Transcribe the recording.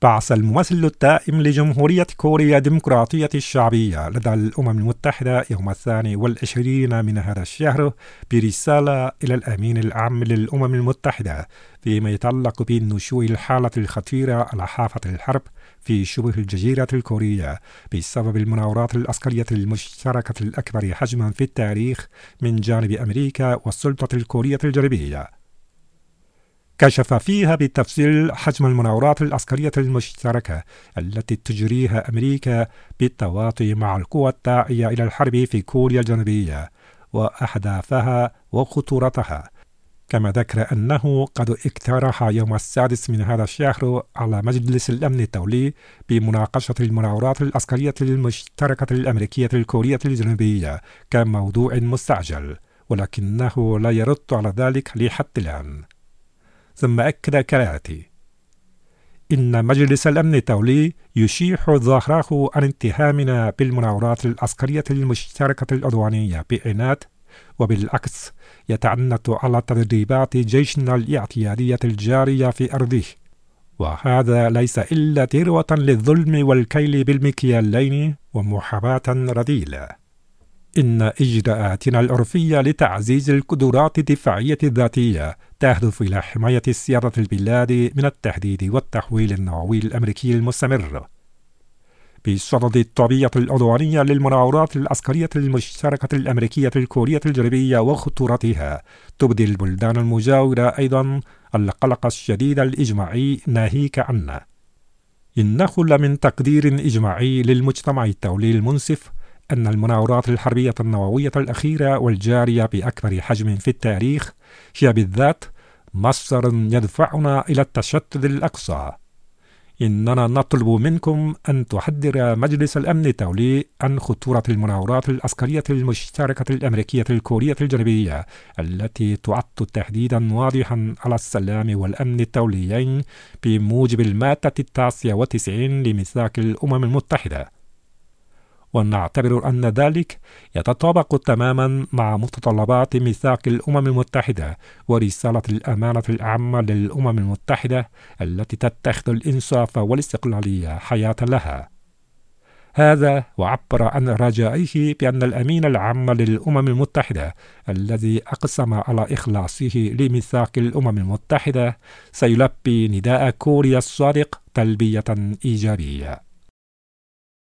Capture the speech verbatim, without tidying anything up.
بعث الممثل الدائم لجمهورية كوريا الديمقراطية الشعبية لدى الأمم المتحدة يوم الثاني والعشرين من هذا الشهر برسالة إلى الأمين العام للأمم المتحدة فيما يتعلق بنشوء الحالة الخطيرة على حافة الحرب في شبه الجزيرة الكورية بسبب المناورات العسكرية المشتركة الأكبر حجما في التاريخ من جانب أمريكا والسلطة الكورية الجنوبية. كشف فيها بالتفصيل حجم المناورات العسكرية المشتركة التي تجريها أمريكا بالتواطؤ مع القوى الداعية إلى الحرب في كوريا الجنوبية وأهدافها وخطورتها، كما ذكر أنه قد اقترح يوم السادس من هذا الشهر على مجلس الأمن الدولي بمناقشة المناورات العسكرية المشتركة الأمريكية الكورية الجنوبية كموضوع مستعجل، ولكنه لا يرد على ذلك لحد الآن. ثم أكد كراتي إن مجلس الأمن الدولي يشيح ظهره عن اتهامنا بالمناورات العسكرية المشتركة العدوانية بعناد، وبالعكس يتعنت على تدريبات جيشنا الاعتيادية الجارية في أرضه، وهذا ليس إلا ذروة للظلم والكيل بالمكيالين ومحاباة رذيلة. إن إجراءاتنا العرفية لتعزيز القدرات الدفاعية الذاتية تهدف إلى حماية سيادة البلاد من التهديد والتحويل النووي الأمريكي المستمر. بصدد الطبيعة العدوانية للمناورات العسكرية المشتركة الأمريكية الكورية الجنوبية وخطورتها، تبدي البلدان المجاورة أيضا القلق الشديد الإجماعي ناهيك عنه. إنه لمن تقدير إجماعي للمجتمع الدولي المنصف أن المناورات الحربية النووية الأخيرة والجارية بأكبر حجم في التاريخ هي بالذات مصدر يدفعنا إلى التشتت الأقصى. إننا نطلب منكم أن تحذر مجلس الأمن الدولي عن خطورة المناورات العسكرية المشتركة الأمريكية الكورية الجنوبية التي تعد تهديدا واضحا على السلام والأمن الدوليين بموجب المادة التاسعة والتسعين لميثاق الأمم المتحدة، ونعتبر أن ذلك يتطابق تماما مع متطلبات ميثاق الأمم المتحدة ورسالة الأمانة العامة للأمم المتحدة التي تتخذ الإنصاف والاستقلالية حياة لها. هذا وعبر عن رجائه بأن الأمين العام للأمم المتحدة الذي أقسم على إخلاصه لميثاق الأمم المتحدة سيلبي نداء كوريا الصادق تلبية إيجابية.